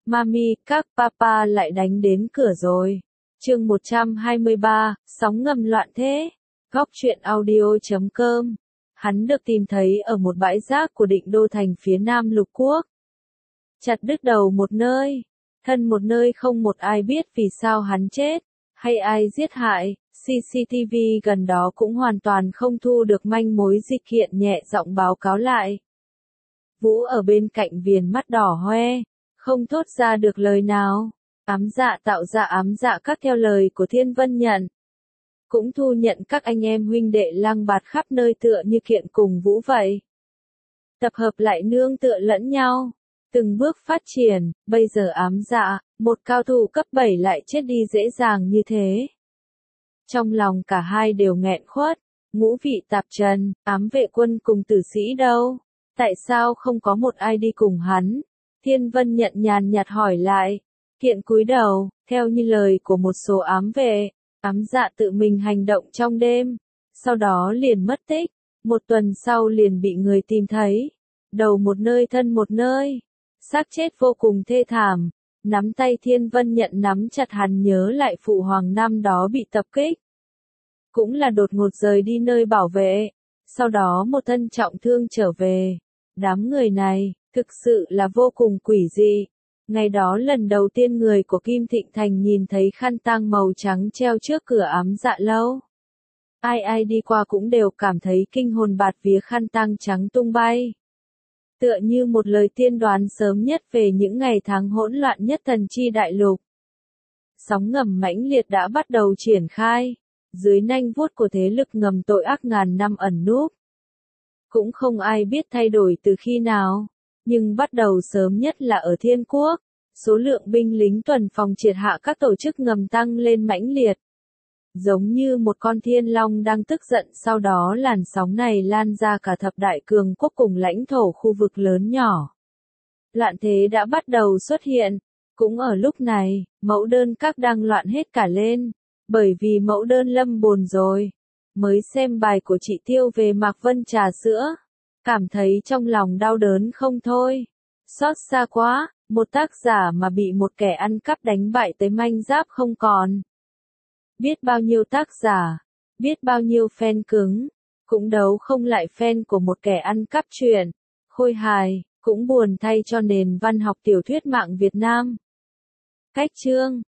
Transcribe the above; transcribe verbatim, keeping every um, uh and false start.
Mami, các papa lại đánh đến cửa rồi. Chương một trăm hai mươi ba, sóng ngầm loạn thế. Góc truyện audio chấm com. Hắn được tìm thấy ở một bãi rác của Định Đô thành phía nam lục quốc. Chặt đứt đầu một nơi, thân một nơi, không một ai biết vì sao hắn chết, hay ai giết hại. xê xê tê vê gần đó cũng hoàn toàn không thu được manh mối. Dịch Kiện nhẹ giọng báo cáo lại. Vũ ở bên cạnh viền mắt đỏ hoe, không thốt ra được lời nào. Ám dạ tạo ra ám dạ các theo lời của Thiên Vân Nhận. Cũng thu nhận các anh em huynh đệ lang bạt khắp nơi tựa như Kiện cùng Vũ vậy. Tập hợp lại nương tựa lẫn nhau. Từng bước phát triển, bây giờ ám dạ, một cao thủ cấp bảy lại chết đi dễ dàng như thế. Trong lòng cả hai đều nghẹn khuất, ngũ vị tạp trần, ám vệ quân cùng tử sĩ đâu? Tại sao không có một ai đi cùng hắn? Thiên Vân Nhận nhàn nhạt hỏi lại. Kiện cúi đầu, theo như lời của một số ám vệ, ám dạ tự mình hành động trong đêm, sau đó liền mất tích, một tuần sau liền bị người tìm thấy, đầu một nơi thân một nơi, xác chết vô cùng thê thảm. Nắm tay Thiên Vân Nhận nắm chặt, hắn nhớ lại phụ hoàng năm đó bị tập kích, cũng là đột ngột rời đi nơi bảo vệ, sau đó một thân trọng thương trở về. Đám người này, thực sự là vô cùng quỷ dị. Ngày đó lần đầu tiên người của Kim Thịnh Thành nhìn thấy khăn tang màu trắng treo trước cửa ám dạ lâu. Ai ai đi qua cũng đều cảm thấy kinh hồn bạt vía, khăn tang trắng tung bay. Tựa như một lời tiên đoán sớm nhất về những ngày tháng hỗn loạn nhất thần chi đại lục. Sóng ngầm mãnh liệt đã bắt đầu triển khai, dưới nanh vuốt của thế lực ngầm tội ác ngàn năm ẩn núp. Cũng không ai biết thay đổi từ khi nào, nhưng bắt đầu sớm nhất là ở Thiên Quốc, số lượng binh lính tuần phòng triệt hạ các tổ chức ngầm tăng lên mãnh liệt. Giống như một con thiên long đang tức giận, sau đó làn sóng này lan ra cả thập đại cường quốc cùng lãnh thổ khu vực lớn nhỏ. Loạn thế đã bắt đầu xuất hiện, cũng ở lúc này, mẫu đơn các đang loạn hết cả lên, bởi vì mẫu đơn lâm bồn rồi. Mới xem bài của chị Tiêu về Mạc Vân trà sữa, cảm thấy trong lòng đau đớn không thôi. Xót xa quá, một tác giả mà bị một kẻ ăn cắp đánh bại tới manh giáp không còn. Biết bao nhiêu tác giả, biết bao nhiêu fan cứng, cũng đấu không lại fan của một kẻ ăn cắp truyện. Khôi hài, cũng buồn thay cho nền văn học tiểu thuyết mạng Việt Nam. Cách chương